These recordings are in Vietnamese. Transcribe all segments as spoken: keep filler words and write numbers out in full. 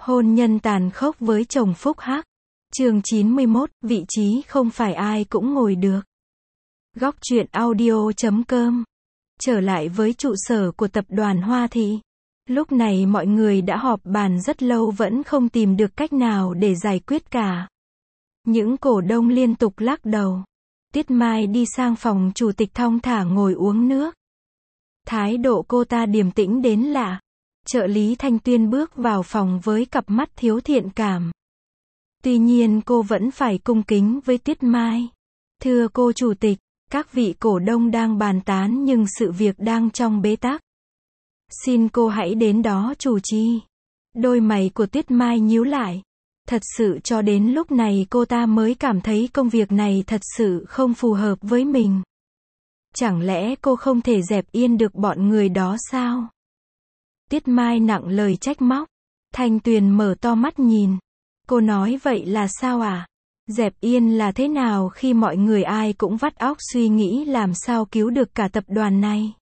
Hôn nhân tàn khốc với chồng phúc hắc. Chương chín mươi mốt, vị trí không phải ai cũng ngồi được. Góc truyện audio chấm com. Trở lại với trụ sở của tập đoàn Hoa Thị. Lúc này mọi người đã họp bàn rất lâu vẫn không tìm được cách nào để giải quyết cả. Những cổ đông liên tục lắc đầu. Tiết Mai đi sang phòng chủ tịch thong thả ngồi uống nước. Thái độ cô ta điềm tĩnh đến lạ. Trợ lý Thanh Tuyên bước vào phòng với cặp mắt thiếu thiện cảm. Tuy nhiên cô vẫn phải cung kính với Tiết Mai. Thưa cô chủ tịch, các vị cổ đông đang bàn tán nhưng sự việc đang trong bế tắc. Xin cô hãy đến đó chủ trì. Đôi mày của Tiết Mai nhíu lại. Thật sự cho đến lúc này cô ta mới cảm thấy công việc này thật sự không phù hợp với mình. Chẳng lẽ cô không thể dẹp yên được bọn người đó sao? Tiết Mai nặng lời trách móc. Thanh Tuyền mở to mắt nhìn. Cô nói vậy là sao à? Dẹp yên là thế nào khi mọi người ai cũng vắt óc suy nghĩ làm sao cứu được cả tập đoàn này?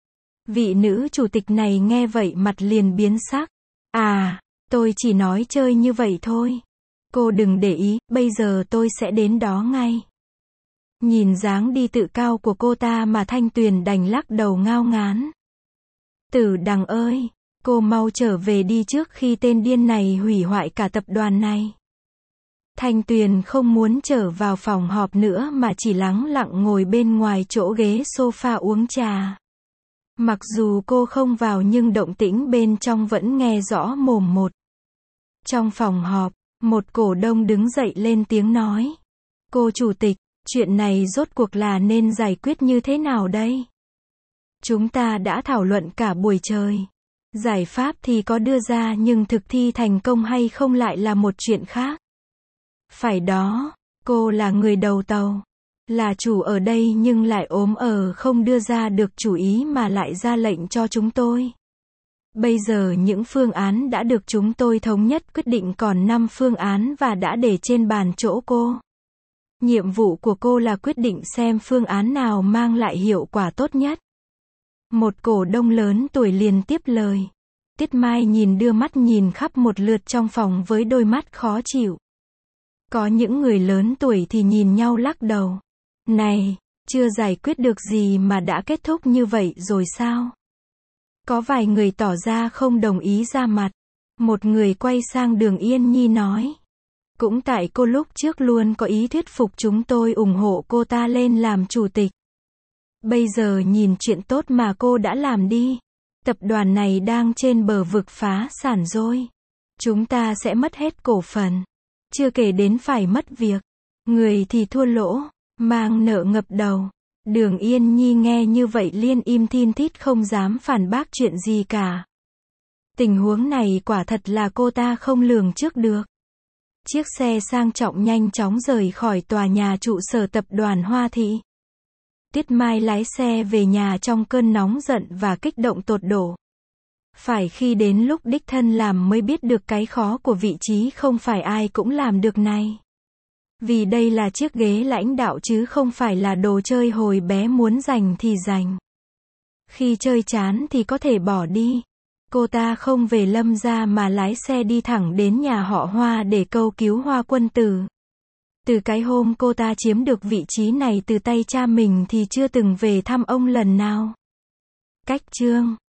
Vị nữ chủ tịch này nghe vậy mặt liền biến sắc. À, tôi chỉ nói chơi như vậy thôi. Cô đừng để ý, bây giờ tôi sẽ đến đó ngay. Nhìn dáng đi tự cao của cô ta mà Thanh Tuyền đành lắc đầu ngao ngán. Tử Đằng ơi, cô mau trở về đi trước khi tên điên này hủy hoại cả tập đoàn này. Thanh Tuyền không muốn trở vào phòng họp nữa mà chỉ lắng lặng ngồi bên ngoài chỗ ghế sofa uống trà. Mặc dù cô không vào nhưng động tĩnh bên trong vẫn nghe rõ mồm một. Trong phòng họp, một cổ đông đứng dậy lên tiếng nói. Cô chủ tịch, chuyện này rốt cuộc là nên giải quyết như thế nào đây? Chúng ta đã thảo luận cả buổi trời. Giải pháp thì có đưa ra nhưng thực thi thành công hay không lại là một chuyện khác. Phải đó, cô là người đầu tàu. Là chủ ở đây nhưng lại ốm ở không đưa ra được chủ ý mà lại ra lệnh cho chúng tôi. Bây giờ những phương án đã được chúng tôi thống nhất quyết định còn năm phương án và đã để trên bàn chỗ cô. Nhiệm vụ của cô là quyết định xem phương án nào mang lại hiệu quả tốt nhất. Một cổ đông lớn tuổi liền tiếp lời. Tiết Mai nhìn đưa mắt nhìn khắp một lượt trong phòng với đôi mắt khó chịu. Có những người lớn tuổi thì nhìn nhau lắc đầu. Này, chưa giải quyết được gì mà đã kết thúc như vậy rồi sao? Có vài người tỏ ra không đồng ý ra mặt. Một người quay sang Đường Yên Nhi nói. Cũng tại cô lúc trước luôn có ý thuyết phục chúng tôi ủng hộ cô ta lên làm chủ tịch. Bây giờ nhìn chuyện tốt mà cô đã làm đi. Tập đoàn này đang trên bờ vực phá sản rồi. Chúng ta sẽ mất hết cổ phần. Chưa kể đến phải mất việc. Người thì thua lỗ, mang nợ ngập đầu. Đường Yên Nhi nghe như vậy liên im thin thít không dám phản bác chuyện gì cả. Tình huống này quả thật là cô ta không lường trước được. Chiếc xe sang trọng nhanh chóng rời khỏi tòa nhà trụ sở tập đoàn Hoa Thị. Tiết Mai lái xe về nhà trong cơn nóng giận và kích động tột độ. Phải khi đến lúc đích thân làm mới biết được cái khó của vị trí không phải ai cũng làm được này. Vì đây là chiếc ghế lãnh đạo chứ không phải là đồ chơi hồi bé muốn giành thì giành. Khi chơi chán thì có thể bỏ đi. Cô ta không về Lâm gia mà lái xe đi thẳng đến nhà họ Hoa để cầu cứu Hoa Quân Tử. Từ cái hôm cô ta chiếm được vị trí này từ tay cha mình thì chưa từng về thăm ông lần nào. Cách chương